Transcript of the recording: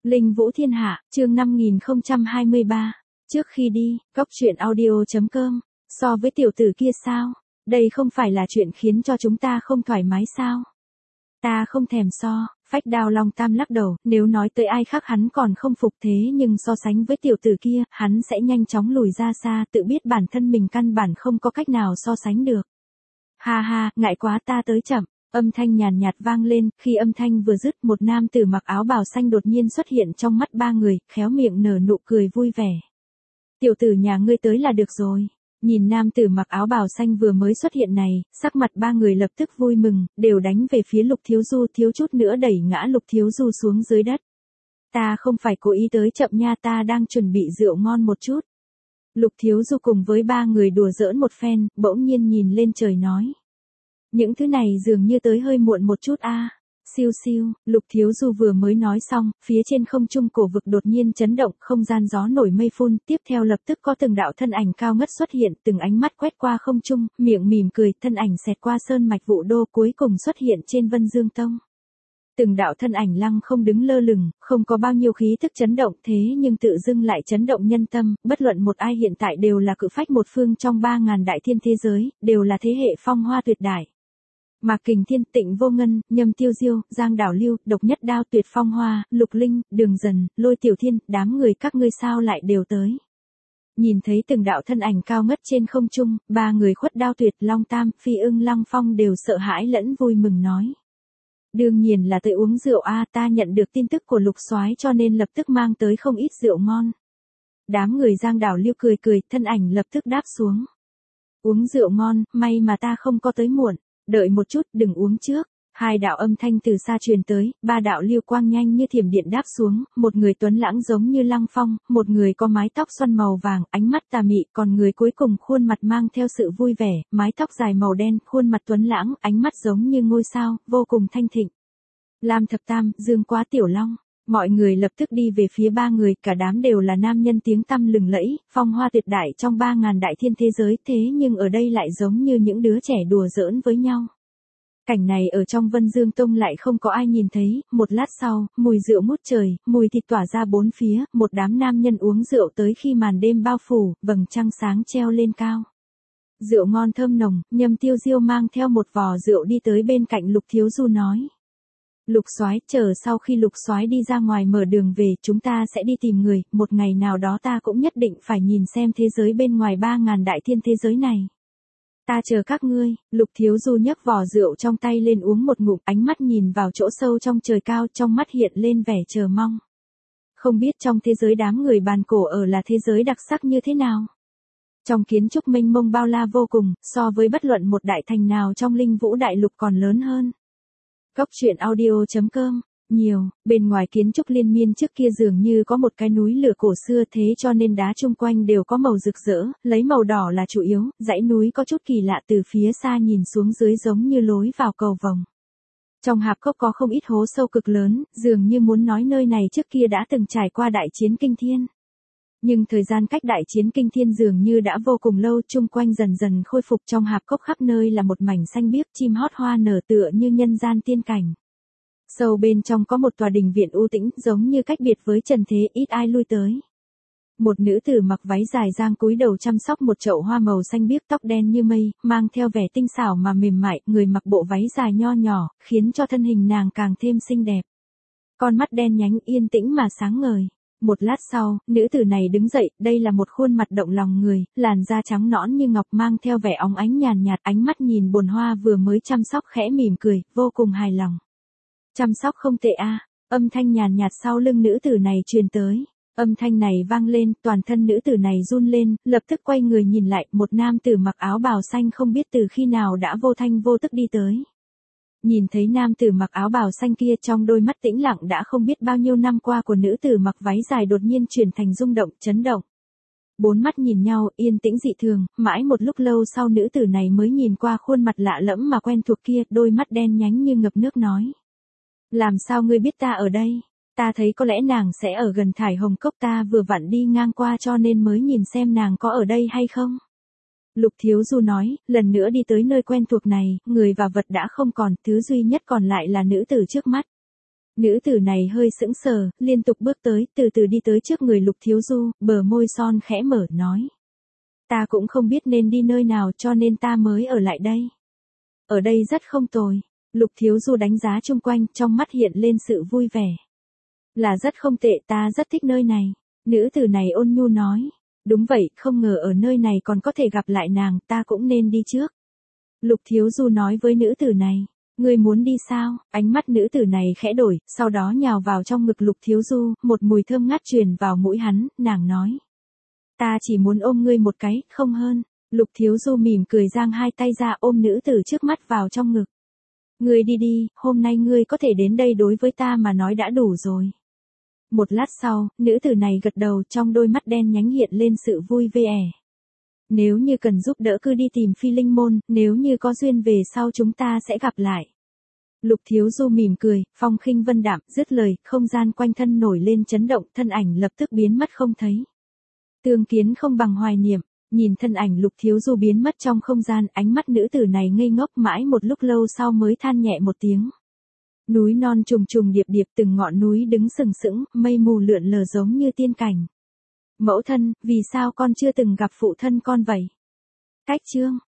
Linh Vũ Thiên Hạ, chương 5023. Trước khi đi, cóc truyện audio.com. So với tiểu tử kia sao? Đây không phải là chuyện khiến cho chúng ta không thoải mái sao? Ta không thèm so, Phách Đao Long Tam lắc đầu, nếu nói tới ai khác hắn còn không phục thế nhưng so sánh với tiểu tử kia, hắn sẽ nhanh chóng lùi ra xa, tự biết bản thân mình căn bản không có cách nào so sánh được. Ha ha, ngại quá ta tới chậm. Âm thanh nhàn nhạt vang lên, khi âm thanh vừa dứt một nam tử mặc áo bào xanh đột nhiên xuất hiện trong mắt ba người, khéo miệng nở nụ cười vui vẻ. Tiểu tử nhà ngươi tới là được rồi. Nhìn nam tử mặc áo bào xanh vừa mới xuất hiện này, sắc mặt ba người lập tức vui mừng, đều đánh về phía Lục Thiếu Du, thiếu chút nữa đẩy ngã Lục Thiếu Du xuống dưới đất. Ta không phải cố ý tới chậm nha, ta đang chuẩn bị rượu ngon một chút. Lục Thiếu Du cùng với ba người đùa giỡn một phen, bỗng nhiên nhìn lên trời nói. Những thứ này dường như tới hơi muộn một chút a. Siêu siêu, Lục Thiếu Du vừa mới nói xong, phía trên không trung cổ vực đột nhiên chấn động, không gian gió nổi mây phun, tiếp theo lập tức có từng đạo thân ảnh cao ngất xuất hiện, từng ánh mắt quét qua không trung, miệng mỉm cười, thân ảnh xẹt qua sơn mạch Vũ Đô cuối cùng xuất hiện trên Vân Dương Tông. Từng đạo thân ảnh lăng không đứng lơ lửng, không có bao nhiêu khí thức chấn động thế nhưng tự dưng lại chấn động nhân tâm, bất luận một ai hiện tại đều là cự phách một phương trong 3.000 đại thiên thế giới, đều là thế hệ phong hoa tuyệt đại. Mạc Kình Thiên, Tịnh Vô Ngân, Nhâm Tiêu Diêu, Giang Đảo Lưu, Độc Nhất Đao, Tuyệt Phong Hoa, Lục Linh, Đường Dần, Lôi Tiểu Thiên, đám người các ngươi sao lại đều tới. Nhìn thấy từng đạo thân ảnh cao ngất trên không trung, ba người Khuất Đao Tuyệt, Long Tam, Phi Ưng Lăng Phong đều sợ hãi lẫn vui mừng nói. Đương nhiên là tới uống rượu a, ta nhận được tin tức của Lục Soái cho nên lập tức mang tới không ít rượu ngon. Đám người Giang Đảo Lưu cười cười, thân ảnh lập tức đáp xuống. Uống rượu ngon, may mà ta không có tới muộn. Đợi một chút, đừng uống trước. Hai đạo âm thanh từ xa truyền tới, ba đạo lưu quang nhanh như thiểm điện đáp xuống, một người tuấn lãng giống như Lăng Phong, một người có mái tóc xoăn màu vàng, ánh mắt tà mị, còn người cuối cùng khuôn mặt mang theo sự vui vẻ, mái tóc dài màu đen, khuôn mặt tuấn lãng, ánh mắt giống như ngôi sao, vô cùng thanh thịnh. Lam Thập Tam, Dương Quá Tiểu Long. Mọi người lập tức đi về phía ba người, cả đám đều là nam nhân tiếng tăm lừng lẫy, phong hoa tuyệt đại trong 3.000 đại thiên thế giới, thế nhưng ở đây lại giống như những đứa trẻ đùa giỡn với nhau. Cảnh này ở trong Vân Dương Tông lại không có ai nhìn thấy, một lát sau, mùi rượu ngút trời, mùi thịt tỏa ra bốn phía, một đám nam nhân uống rượu tới khi màn đêm bao phủ, vầng trăng sáng treo lên cao. Rượu ngon thơm nồng, Nhâm Tiêu Diêu mang theo một vò rượu đi tới bên cạnh Lục Thiếu Du nói. Lục Soái, chờ sau khi Lục Soái đi ra ngoài mở đường về, chúng ta sẽ đi tìm người, một ngày nào đó ta cũng nhất định phải nhìn xem thế giới bên ngoài 3.000 đại thiên thế giới này. Ta chờ các ngươi. Lục Thiếu Du nhấc vò rượu trong tay lên uống một ngụm, ánh mắt nhìn vào chỗ sâu trong trời cao, trong mắt hiện lên vẻ chờ mong. Không biết trong thế giới đám người bàn cổ ở là thế giới đặc sắc như thế nào? Trong kiến trúc mênh mông bao la vô cùng, so với bất luận một đại thành nào trong Linh Vũ Đại Lục còn lớn hơn. Cóc truyện audio.com. Nhiều, bên ngoài kiến trúc liên miên trước kia dường như có một cái núi lửa cổ xưa thế cho nên đá chung quanh đều có màu rực rỡ, lấy màu đỏ là chủ yếu, dãy núi có chút kỳ lạ từ phía xa nhìn xuống dưới giống như lối vào cầu vồng. Trong hạp cốc có không ít hố sâu cực lớn, dường như muốn nói nơi này trước kia đã từng trải qua đại chiến kinh thiên. Nhưng thời gian cách đại chiến kinh thiên dường như đã vô cùng lâu, chung quanh dần dần khôi phục, trong hạp cốc khắp nơi là một mảnh xanh biếc, chim hót hoa nở tựa như nhân gian tiên cảnh. Sâu bên trong có một tòa đình viện u tĩnh, giống như cách biệt với trần thế, ít ai lui tới. Một nữ tử mặc váy dài dang cúi đầu chăm sóc một chậu hoa màu xanh biếc, tóc đen như mây, mang theo vẻ tinh xảo mà mềm mại, người mặc bộ váy dài nho nhỏ, khiến cho thân hình nàng càng thêm xinh đẹp. Con mắt đen nhánh yên tĩnh mà sáng ngời. Một lát sau, nữ tử này đứng dậy, đây là một khuôn mặt động lòng người, làn da trắng nõn như ngọc mang theo vẻ óng ánh nhàn nhạt, ánh mắt nhìn bồn hoa vừa mới chăm sóc khẽ mỉm cười, vô cùng hài lòng. Chăm sóc không tệ a. Âm thanh nhàn nhạt sau lưng nữ tử này truyền tới. Âm thanh này vang lên, toàn thân nữ tử này run lên, lập tức quay người nhìn lại, một nam tử mặc áo bào xanh không biết từ khi nào đã vô thanh vô tức đi tới. Nhìn thấy nam tử mặc áo bào xanh kia, trong đôi mắt tĩnh lặng đã không biết bao nhiêu năm qua của nữ tử mặc váy dài đột nhiên chuyển thành rung động, chấn động. Bốn mắt nhìn nhau, yên tĩnh dị thường, mãi một lúc lâu sau nữ tử này mới nhìn qua khuôn mặt lạ lẫm mà quen thuộc kia, đôi mắt đen nhánh như ngập nước nói. Làm sao ngươi biết ta ở đây? Ta thấy có lẽ nàng sẽ ở gần Thải Hồng Cốc, ta vừa vặn đi ngang qua cho nên mới nhìn xem nàng có ở đây hay không. Lục Thiếu Du nói, lần nữa đi tới nơi quen thuộc này, người và vật đã không còn, thứ duy nhất còn lại là nữ tử trước mắt. Nữ tử này hơi sững sờ, liên tục bước tới, từ từ đi tới trước người Lục Thiếu Du, bờ môi son khẽ mở nói. Ta cũng không biết nên đi nơi nào cho nên ta mới ở lại đây. Ở đây rất không tồi. Lục Thiếu Du đánh giá chung quanh, trong mắt hiện lên sự vui vẻ. Là rất không tệ, ta rất thích nơi này. Nữ tử này ôn nhu nói. Đúng vậy, không ngờ ở nơi này còn có thể gặp lại nàng, ta cũng nên đi trước. Lục Thiếu Du nói với nữ tử này. Ngươi muốn đi sao? Ánh mắt nữ tử này khẽ đổi, sau đó nhào vào trong ngực Lục Thiếu Du, một mùi thơm ngát truyền vào mũi hắn, nàng nói. Ta chỉ muốn ôm ngươi một cái, không hơn. Lục Thiếu Du mỉm cười giang hai tay ra ôm nữ tử trước mắt vào trong ngực. Ngươi đi đi, hôm nay ngươi có thể đến đây đối với ta mà nói đã đủ rồi. Một lát sau, nữ tử này gật đầu, trong đôi mắt đen nhánh hiện lên sự vui vẻ. Nếu như cần giúp đỡ cứ đi tìm Phi Linh Môn, nếu như có duyên về sau chúng ta sẽ gặp lại. Lục Thiếu Du mỉm cười, phong khinh vân đạm, dứt lời, không gian quanh thân nổi lên chấn động, thân ảnh lập tức biến mất không thấy. Tương kiến không bằng hoài niệm, nhìn thân ảnh Lục Thiếu Du biến mất trong không gian, ánh mắt nữ tử này ngây ngốc mãi một lúc lâu sau mới than nhẹ một tiếng. Núi non trùng trùng điệp điệp, từng ngọn núi đứng sừng sững, mây mù lượn lờ giống như tiên cảnh. Mẫu thân, vì sao con chưa từng gặp phụ thân con vậy? Cách chương